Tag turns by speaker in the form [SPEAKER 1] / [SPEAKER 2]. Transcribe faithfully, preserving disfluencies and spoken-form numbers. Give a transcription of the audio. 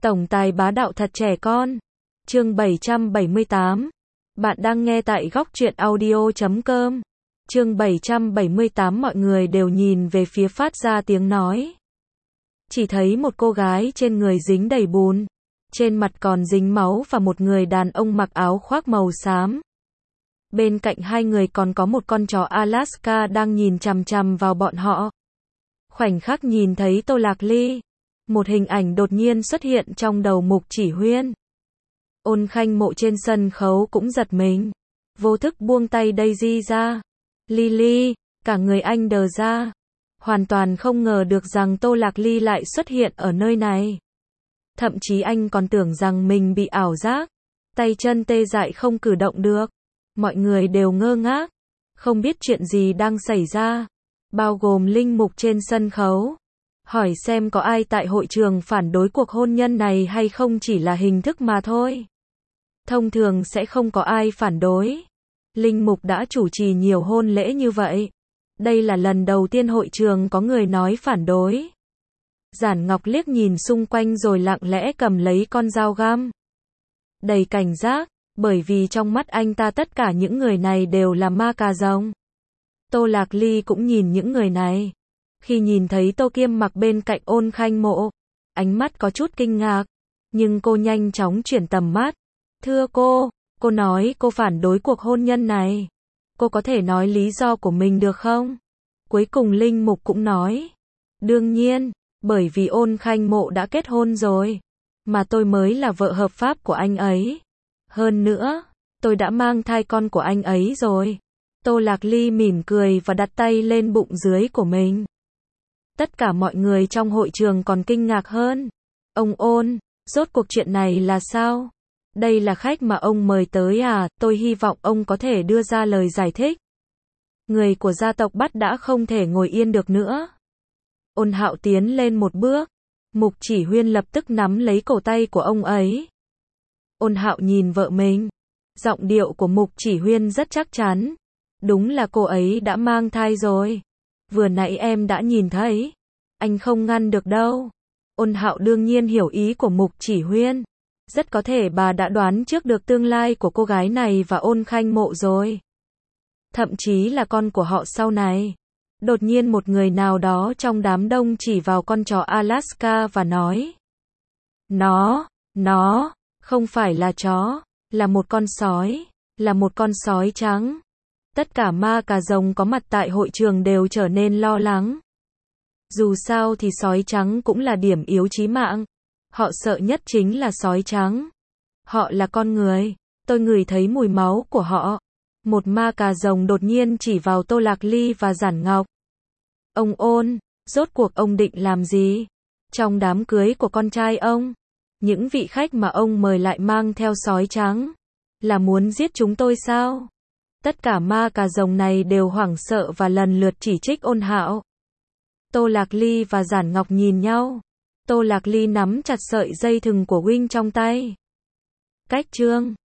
[SPEAKER 1] Tổng tài bá đạo thật trẻ con. Chương bảy trăm bảy mươi tám. Bạn đang nghe tại góc truyện audio chấm com. Chương bảy trăm bảy mươi tám. Mọi người đều nhìn về phía phát ra tiếng nói. Chỉ thấy một cô gái trên người dính đầy bùn, trên mặt còn dính máu và một người đàn ông mặc áo khoác màu xám. Bên cạnh hai người còn có một con chó Alaska đang nhìn chằm chằm vào bọn họ. Khoảnh khắc nhìn thấy Tô Lạc Ly, một hình ảnh đột nhiên xuất hiện trong đầu Mục Chỉ Huyên. Ôn Khanh Mộ trên sân khấu cũng giật mình, vô thức buông tay Daisy ra. Lily, cả người anh đờ ra, hoàn toàn không ngờ được rằng Tô Lạc Ly lại xuất hiện ở nơi này. Thậm chí anh còn tưởng rằng mình bị ảo giác, tay chân tê dại không cử động được. Mọi người đều ngơ ngác, không biết chuyện gì đang xảy ra, bao gồm linh mục trên sân khấu. Hỏi xem có ai tại hội trường phản đối cuộc hôn nhân này hay không, chỉ là hình thức mà thôi. Thông thường sẽ không có ai phản đối. Linh mục đã chủ trì nhiều hôn lễ như vậy. Đây là lần đầu tiên hội trường có người nói phản đối. Giản Ngọc liếc nhìn xung quanh rồi lặng lẽ cầm lấy con dao găm. Đầy cảnh giác, bởi vì trong mắt anh ta tất cả những người này đều là ma cà rồng. Tô Lạc Ly cũng nhìn những người này. Khi nhìn thấy Tô Kiêm mặc bên cạnh Ôn Khanh Mộ, ánh mắt có chút kinh ngạc, nhưng cô nhanh chóng chuyển tầm mắt. Thưa cô, cô nói cô phản đối cuộc hôn nhân này. Cô có thể nói lý do của mình được không? Cuối cùng Linh Mục cũng nói. Đương nhiên, bởi vì Ôn Khanh Mộ đã kết hôn rồi, mà tôi mới là vợ hợp pháp của anh ấy. Hơn nữa, tôi đã mang thai con của anh ấy rồi. Tô Lạc Ly mỉm cười và đặt tay lên bụng dưới của mình. Tất cả mọi người trong hội trường còn kinh ngạc hơn. Ông Ôn, rốt cuộc chuyện này là sao? Đây là khách mà ông mời tới à? Tôi hy vọng ông có thể đưa ra lời giải thích. Người của gia tộc Bắt đã không thể ngồi yên được nữa. Ôn Hạo tiến lên một bước. Mục Chỉ Huyên lập tức nắm lấy cổ tay của ông ấy. Ôn Hạo nhìn vợ mình. Giọng điệu của Mục Chỉ Huyên rất chắc chắn. Đúng là cô ấy đã mang thai rồi. Vừa nãy em đã nhìn thấy. Anh không ngăn được đâu. Ôn Hạo đương nhiên hiểu ý của Mục Chỉ Huyên. Rất có thể bà đã đoán trước được tương lai của cô gái này và Ôn Khanh Mộ rồi. Thậm chí là con của họ sau này. Đột nhiên một người nào đó trong đám đông chỉ vào con chó Alaska và nói. Nó, nó, không phải là chó, là một con sói, là một con sói trắng. Tất cả ma cà rồng có mặt tại hội trường đều trở nên lo lắng. Dù sao thì sói trắng cũng là điểm yếu chí mạng. Họ sợ nhất chính là sói trắng. Họ là con người. Tôi ngửi thấy mùi máu của họ. Một ma cà rồng đột nhiên chỉ vào Tô Lạc Ly và Giản Ngọc. Ông Ôn, rốt cuộc ông định làm gì? Trong đám cưới của con trai ông, những vị khách mà ông mời lại mang theo sói trắng. Là muốn giết chúng tôi sao? Tất cả ma cà rồng này đều hoảng sợ và lần lượt chỉ trích Ôn Hạo. Tô Lạc Ly và Giản Ngọc nhìn nhau. Tô Lạc Ly nắm chặt sợi dây thừng của Wing trong tay. Cách chương